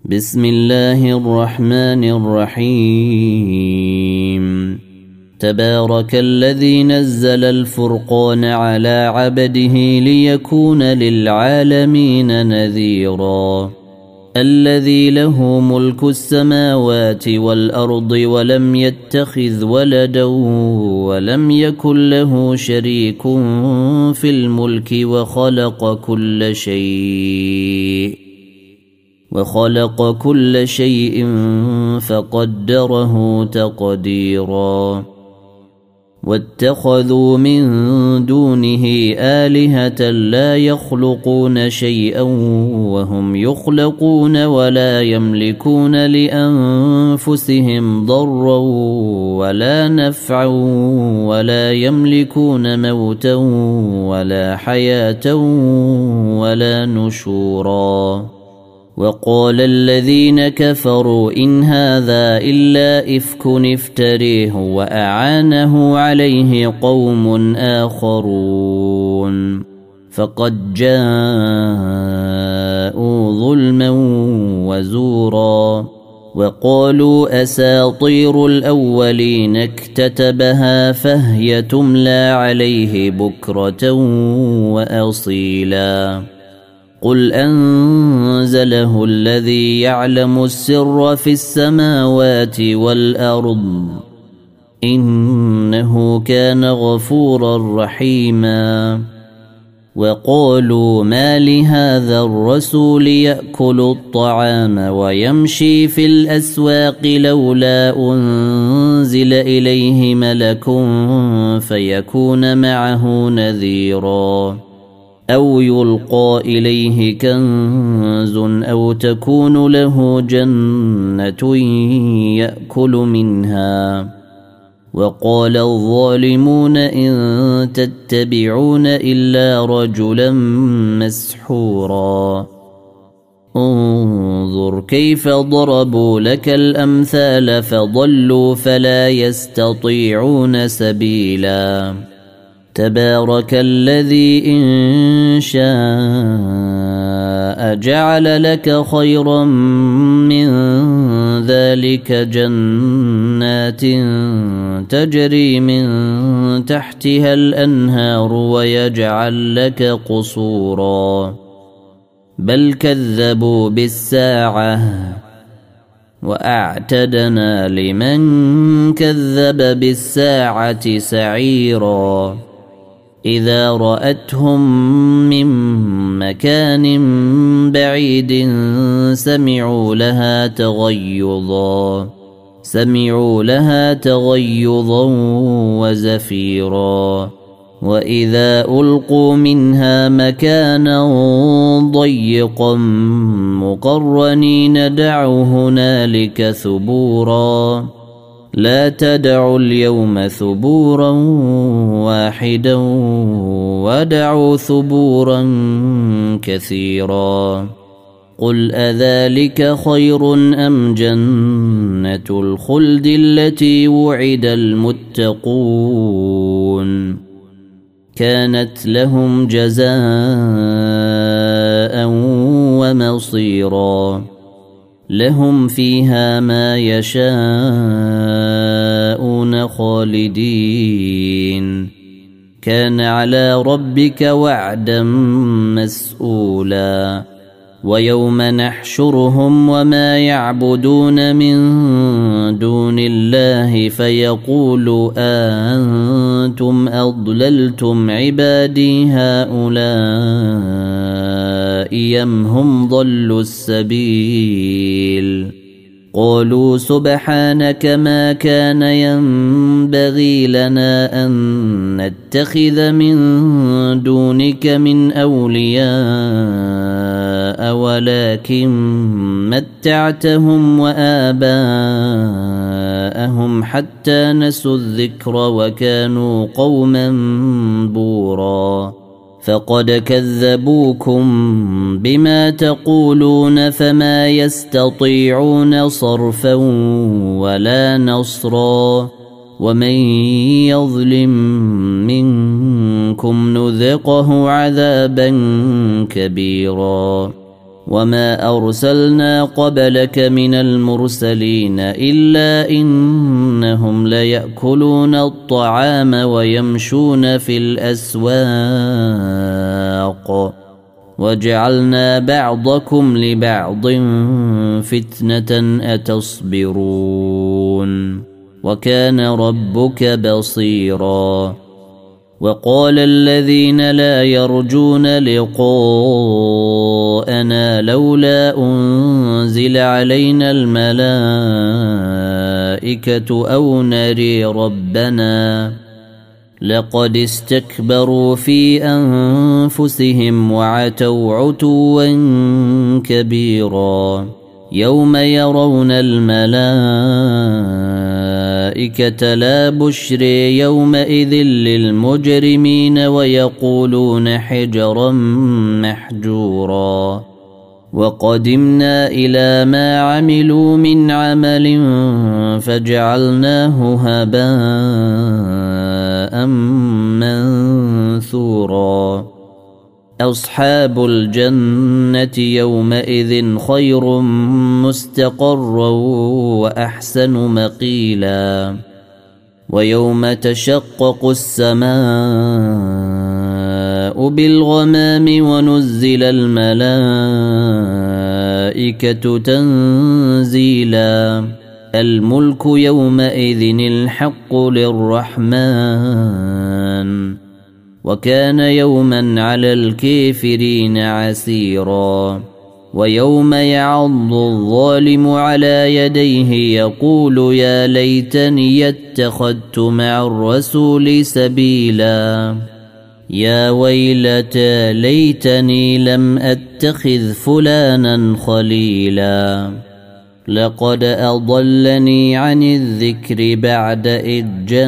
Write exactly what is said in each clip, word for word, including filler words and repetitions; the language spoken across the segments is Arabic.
بسم الله الرحمن الرحيم تبارك الذي نزل الفرقان على عبده ليكون للعالمين نذيرا الذي له ملك السماوات والأرض ولم يتخذ ولدا ولم يكن له شريك في الملك وخلق كل شيء وخلق كل شيء فقدره تقديرا واتخذوا من دونه آلهة لا يخلقون شيئا وهم يخلقون ولا يملكون لأنفسهم ضرا ولا نفعا ولا يملكون موتا ولا حياة ولا نشورا وقال الذين كفروا إن هذا إلا إفك افتريه وأعانه عليه قوم آخرون فقد جاءوا ظلما وزورا وقالوا أساطير الأولين اكتتبها فهي تملى عليه بكرة وأصيلا قل أنزله الذي يعلم السر في السماوات والأرض إنه كان غفورا رحيما وقالوا ما لهذا الرسول يأكل الطعام ويمشي في الأسواق لولا أنزل إليه ملك فيكون معه نذيرا أو يلقى إليه كنز أو تكون له جنة يأكل منها وقال الظالمون إن تتبعون إلا رجلا مسحورا انظر كيف ضربوا لك الأمثال فضلوا فلا يستطيعون سبيلا تبارك الذي إن شاء جعل لك خيرا من ذلك جنات تجري من تحتها الأنهار ويجعل لك قصورا بل كذبوا بالساعة وأعتدنا لمن كذب بالساعة سعيرا إذا رأتهم من مكان بعيد سمعوا لها تغيظا سمعوا لها تغيظا وزفيرا وإذا ألقوا منها مكانا ضيقا مقرنين دعوا هنالك ثبورا لا تدعوا اليوم ثبورا واحدا ودعوا ثبورا كثيرا قل أذلك خير أم جنة الخلد التي وعد المتقون كانت لهم جزاء ومصيرا لهم فيها ما يشاءون خالدين كان على ربك وعدا مسؤولا ويوم نحشرهم وما يعبدون من دون الله فيقول أنتم أضللتم عبادي هؤلاء أم هم ضلوا السبيل قالوا سبحانك ما كان ينبغي لنا أن نتخذ من دونك من أولياء ولكن متعتهم وآباءهم حتى نسوا الذكر وكانوا قوما بورا فقد كذبوكم بما تقولون فما يستطيعون صرفا ولا نصرا ومن يظلم منكم نذقه عذابا كبيرا وما أرسلنا قبلك من المرسلين إلا إنهم ليأكلون الطعام ويمشون في الأسواق وجعلنا بعضكم لبعض فتنة أتصبرون وكان ربك بصيرا. وقال الذين لا يرجون لقاءنا لولا أنزل علينا الملائكة أو نري ربنا لقد استكبروا في أنفسهم وعتوا عتوا كبيرا يوم يرون الملائكة لا بشر يومئذ للمجرمين ويقولون حجرا محجورا وقدمنا إلى ما عملوا من عمل فجعلناه هباء منثورا. أصحاب الجنة يومئذ خير مستقرا وأحسن مقيلا. ويوم تشقق السماء بالغمام ونزل الملائكة تنزيلا. الملك يومئذ الحق للرحمن وكان يوما على الكافرين عسيرا. ويوم يعض الظالم على يديه يقول يا ليتني اتخذت مع الرسول سبيلا يا ويلتى ليتني لم أتخذ فلانا خليلا لقد أضلني عن الذكر بعد إذ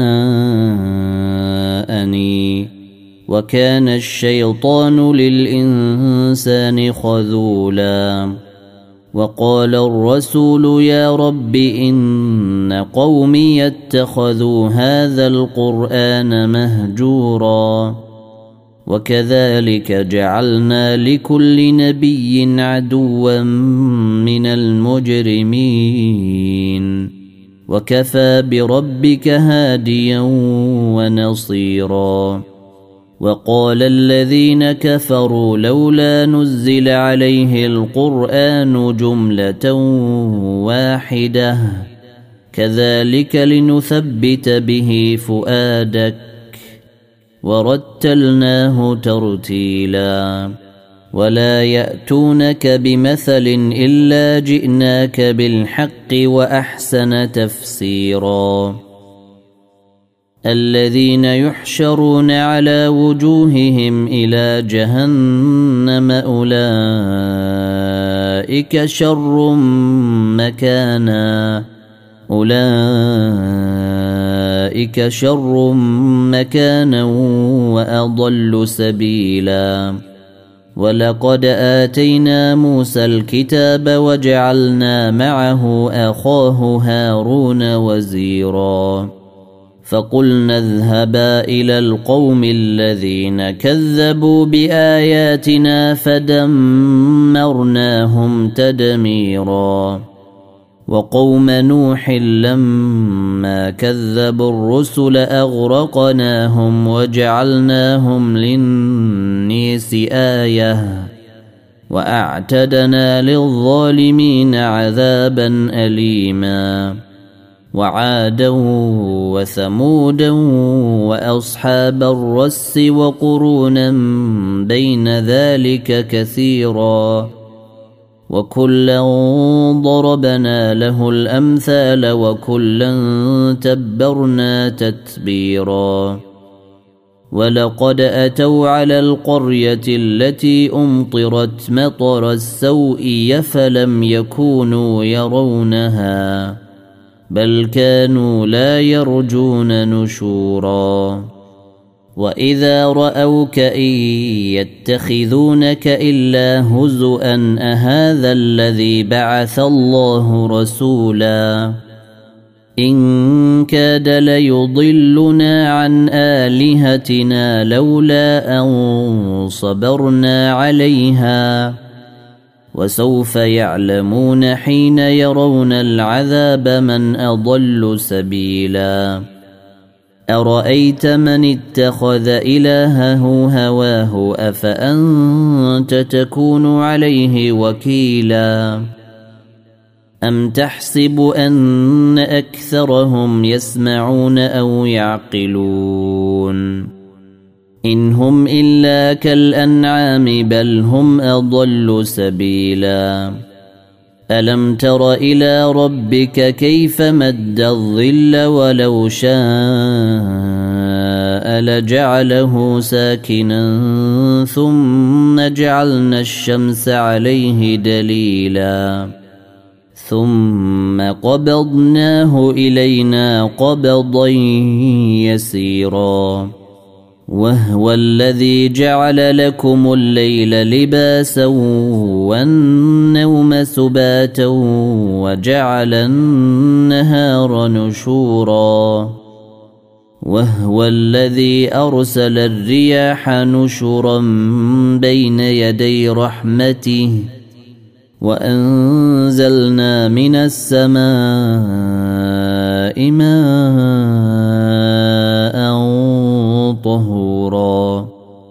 جاءني وكان الشيطان للإنسان خذولا. وقال الرسول يا رب إن قومي اتخذوا هذا القرآن مهجورا. وكذلك جعلنا لكل نبي عدوا من المجرمين وكفى بربك هاديا ونصيرا. وقال الذين كفروا لولا نزل عليه القرآن جملة واحدة كذلك لنثبت به فؤادك ورتلناه ترتيلا. ولا يأتونك بمثل إلا جئناك بالحق وأحسن تفسيرا. الذين يحشرون على وجوههم إلى جهنم أولئك شر مكانا أولئك شر مكانا وأضل سبيلا. ولقد آتينا موسى الكتاب وجعلنا معه أخاه هارون وزيرا. فقلنا اذهبا إلى القوم الذين كذبوا بآياتنا فدمرناهم تدميرا. وقوم نوح لما كذبوا الرسل أغرقناهم وجعلناهم للناس آية وأعتدنا للظالمين عذابا أليما. وعادا وثمودا وأصحاب الرس وقرونا بين ذلك كثيرا وكلا ضربنا له الأمثال وكلا تبرنا تتبيرا. ولقد أتوا على القرية التي أمطرت مطر السوء فلم يكونوا يرونها بل كانوا لا يرجون نشورا. وإذا رأوك إن يتخذونك إلا هزؤا أهذا الذي بعث الله رسولا إن كاد ليضلنا عن آلهتنا لولا أن صبرنا عليها وسوف يعلمون حين يرون العذاب من أضل سبيلا أرأيت من اتخذ إلهه هواه أفأنت تكون عليه وكيلا أم تحسب أن أكثرهم يسمعون أو يعقلون إن هم إلا كالأنعام بل هم أضل سبيلا ألم تر إلى ربك كيف مد الظل ولو شاء لجعله ساكنا ثم جعلنا الشمس عليه دليلا ثم قبضناه إلينا قبضا يسيرا وهو الذي جعل لكم الليل لباسا والنوم سباتا وجعل النهار نشورا وهو الذي أرسل الرياح نشرا بين يدي رحمته وأنزلنا من السماء ماء طهورا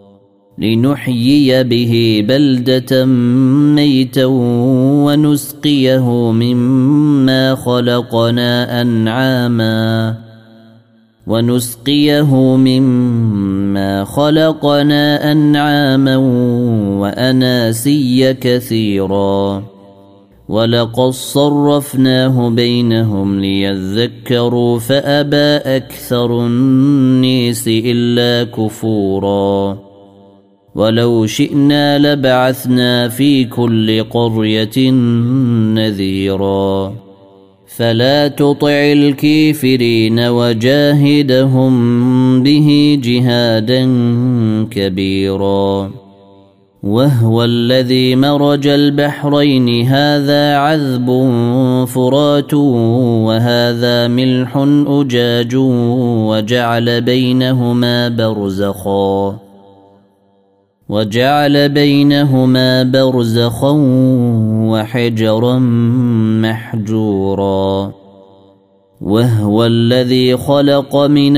لنحيي به بلدة ميتا ونسقيه مما خلقنا أنعاما ونسقيه مما خلقنا أنعاما وأناسيا كثيرا ولقد صرفناه بينهم ليذكروا فأبى أكثر الناس إلا كفورا ولو شئنا لبعثنا في كل قرية نذيرا فلا تطع الكافرين وجاهدهم به جهادا كبيرا وهو الذي مرج البحرين هذا عذب فرات وهذا ملح أجاج وجعل بينهما برزخا وجعل بينهما برزخا وحجرا محجورا وهو الذي خلق من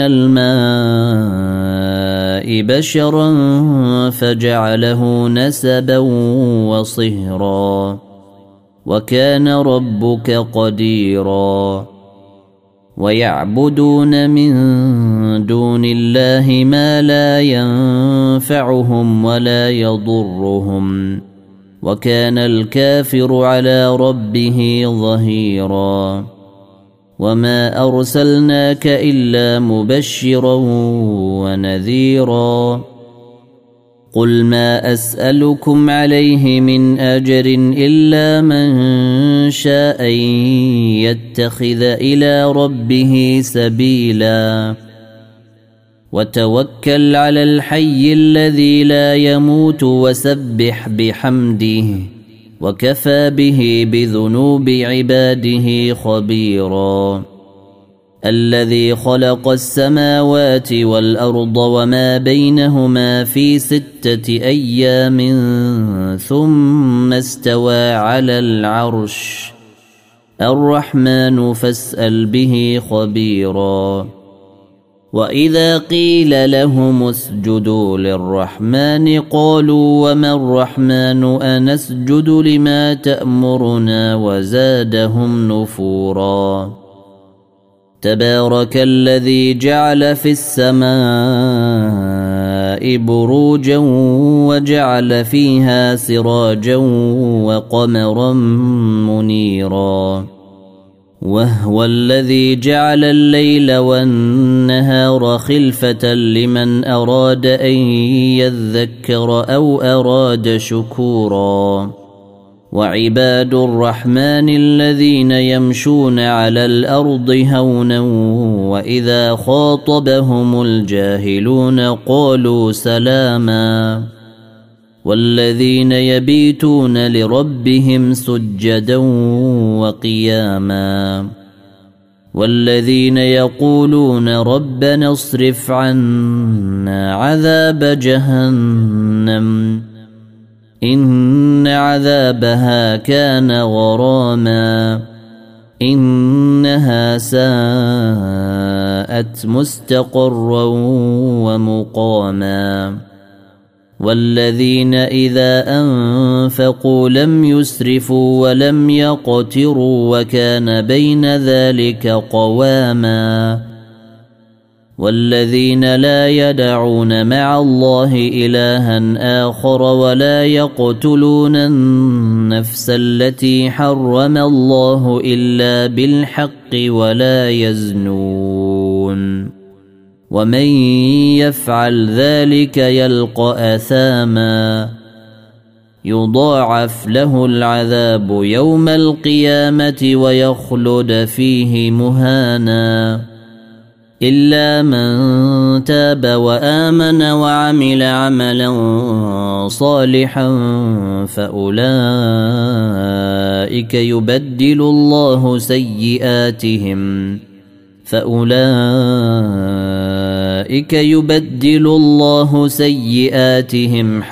الماء بشرا فجعله نسبا وصهرا وكان ربك قديرا ويعبدون من دون الله ما لا ينفعهم ولا يضرهم وكان الكافر على ربه ظهيرا وما أرسلناك إلا مبشرا ونذيرا قل ما أسألكم عليه من أجر إلا من شاء يتخذ إلى ربه سبيلا وتوكل على الحي الذي لا يموت وسبح بحمده وكفى به بذنوب عباده خبيرا الذي خلق السماوات والأرض وما بينهما في ستة أيام ثم استوى على العرش الرحمن فاسأل به خبيرا وإذا قيل لهم اسجدوا للرحمن قالوا وما الرحمن أنسجد لما تأمرنا وزادهم نفورا تبارك الذي جعل في السماء بروجا وجعل فيها سراجا وقمرا منيرا وهو الذي جعل الليل والنهار خلفة لمن أراد أن يذكر أو أراد شكورا وعباد الرحمن الذين يمشون على الأرض هونا وإذا خاطبهم الجاهلون قالوا سلاما والذين يبيتون لربهم سجدا وقياما والذين يقولون ربنا اصرف عنا عذاب جهنم إن عذابها كان غراما إنها ساءت مستقرا ومقاما والذين إذا أنفقوا لم يسرفوا ولم يقتروا وكان بين ذلك قواما والذين لا يدعون مع الله إلها آخر ولا يقتلون النفس التي حرم الله إلا بالحق ولا يزنون ومن يفعل ذلك يلقى أثاما يضاعف له العذاب يوم القيامة ويخلد فيه مهانا إلا من تاب وآمن وعمل عملا صالحا فأولئك يبدل الله سيئاتهم فأولئك يبدل الله سيئاتهم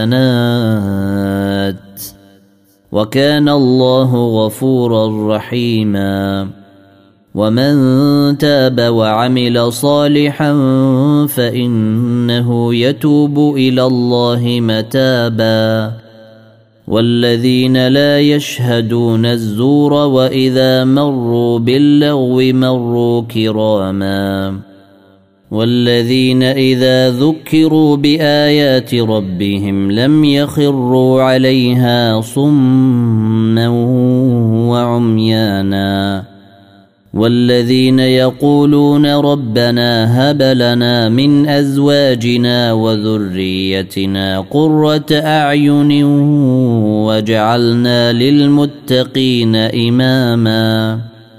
حسنات وكان الله غفورا رحيما ومن تاب وعمل صالحا فإنه يتوب إلى الله متابا والذين لا يشهدون الزور وإذا مروا باللغو مروا كراما والذين إذا ذكروا بآيات ربهم لم يخروا عليها صما وعميانا والذين يقولون ربنا هب لنا من أزواجنا وذريتنا قرة أعين واجعلنا للمتقين إماما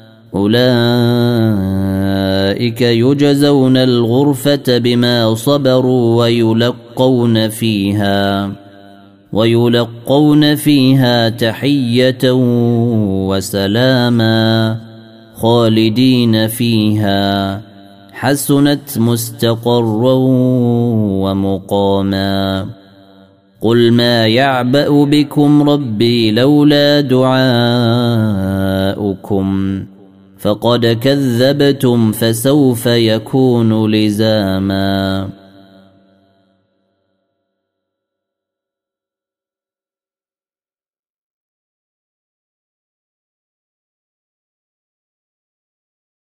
أولئك يجزون الغرفة بما صبروا ويلقون فيها ويلقون فيها تحية وسلاما خالدين فيها حسنت مستقرا ومقاما قل ما يعبأ بكم ربي لولا دعاؤكم فقد كذبتم فسوف يكون لزاما